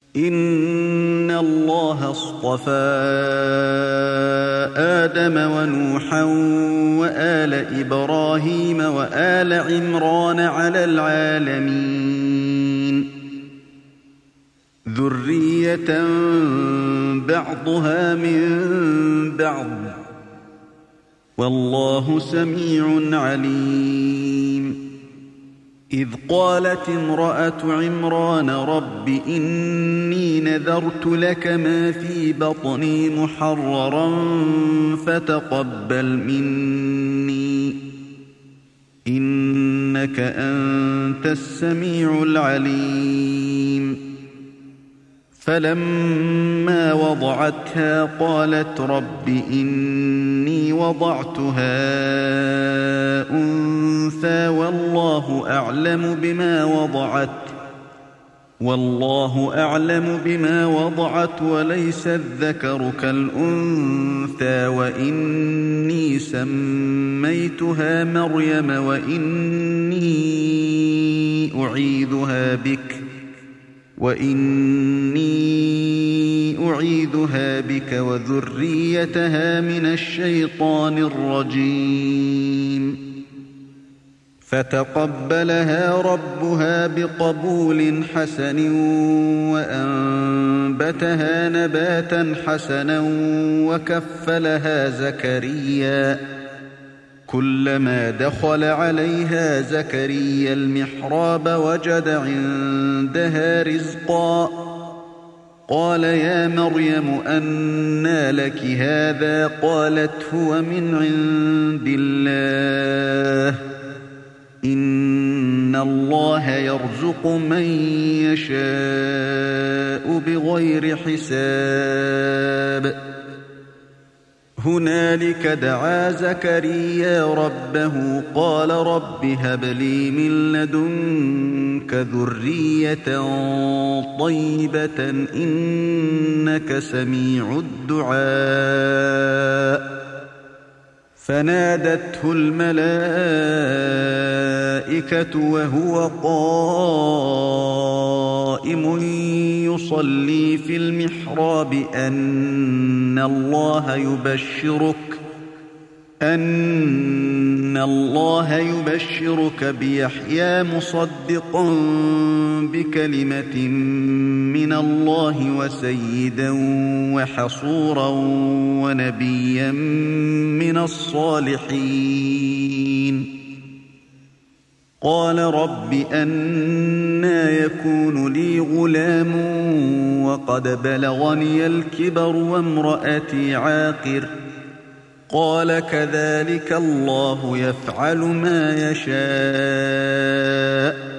إن الله اصطفى آدم ونوحا وآل إبراهيم وآل عمران على العالمين ذرية بعضها من بعض والله سميع عليم إذ قالت امرأة عمران رب إني نذرت لك ما في بطني محررا فتقبل مني إنك أنت السميع العليم فلما وضعتها قالت رب إني وضعتها أنثى والله أعلم بما وضعت وليس الذكر كالأنثى وإني سميتها مريم وإني أعيذها بك وذريتها من الشيطان الرجيم فتقبلها ربها بقبول حسن وأنبتها نباتا حسنا وكفلها زكريا كلما دخل عليها زكريا المحراب وجد عندها رزقا قال يا مريم أنى لك هذا قالت هو من عند الله إن الله يرزق من يشاء بغير حساب هنالك دعا زكريا ربه قال رب هب لي من لدنك ذرية طيبة إنك سميع الدعاء فنادته الملائكة وهو قائم يصلي في المحراب أن الله يبشرك بيحيى مصدقا بكلمة من الله وسيدا وحصورا ونبيا من الصالحين قال رب أنى يكون لي غلام وقد بلغني الكبر وامرأتي عاقر قال كذلك الله يفعل ما يشاء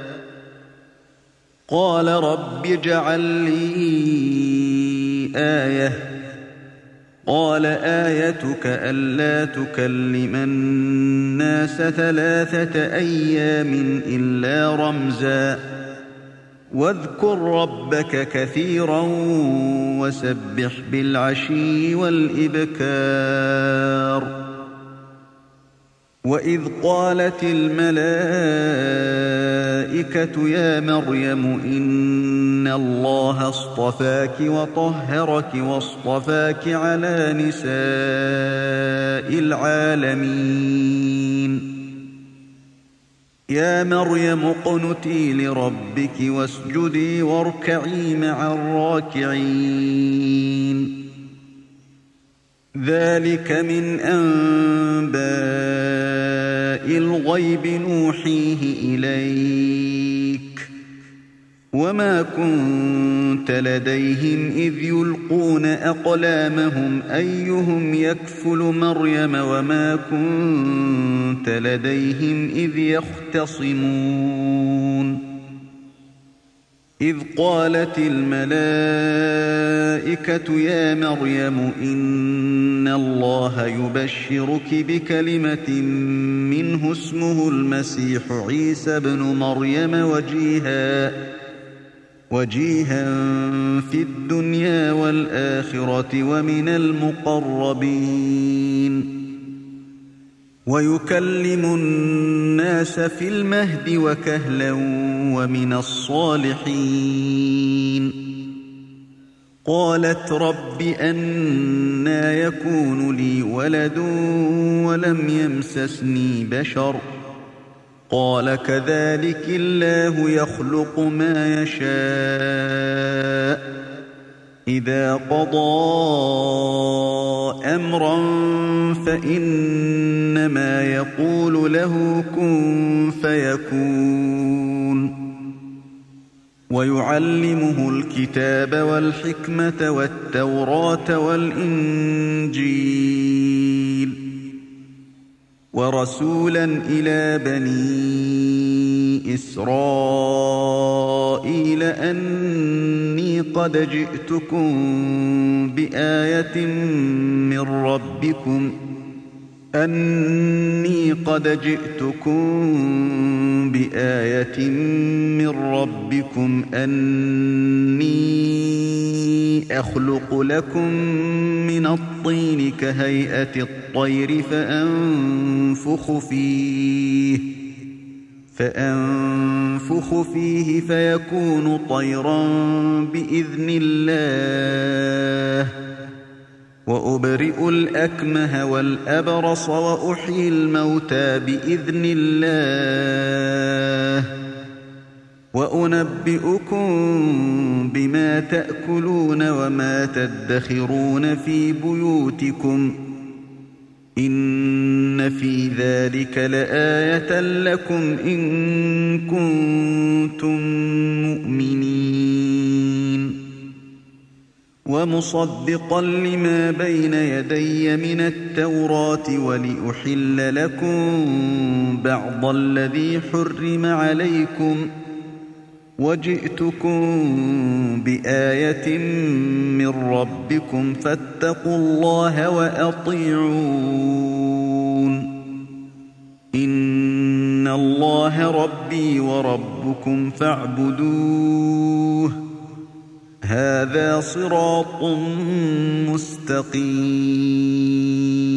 قال رب اجعل لي آية قال آيتك ألا تكلم الناس 3 أيام إلا رمزا واذكر ربك كثيرا وسبح بالعشي والإبكار وإذ قالت الملائكة يا مريم إن الله اصطفاك وطهرك واصطفاك على نساء العالمين يا مريم اقنتي لربك واسجدي واركعي مع الراكعين ذلك من أنباء الغيب نوحيه إليك وما كنت لديهم إذ يلقون أقلامهم أيهم يكفل مريم وما كنت لديهم إذ يختصمون إذ قالت الملائكة يا مريم إن الله يبشرك بكلمة منه اسمه المسيح عيسى ابن مريم وجيها في الدنيا والآخرة ومن المقربين ويكلم الناس في المهد وكهلا ومن الصالحين قالت رب أنى يكون لي ولد ولم يمسسني بشر قال كذلك الله يخلق ما يشاء إذا قضى أمرا فإنما يقول له كن فيكون ويعلمه الكتاب والحكمة والتوراة والإنجيل ورسولا إلى بني إسرائيل أني قد جئتكم بآية من ربكم أني أخلق لكم من الطين كهيئة الطير فأنفخ فيه فيكون طيرا بإذن الله وأبرئ الأكمه والأبرص وأحيي الموتى بإذن الله وأنبئكم بما تأكلون وما تدخرون في بيوتكم إن في ذلك لآية لكم إن كنتم مؤمنين ومصدقا لما بين يدي من التوراة ولأحل لكم بعض الذي حرم عليكم وجئتكم بآية من ربكم فاتقوا الله وأطيعون إن الله ربي وربكم فاعبدوه هذا صراط مستقيم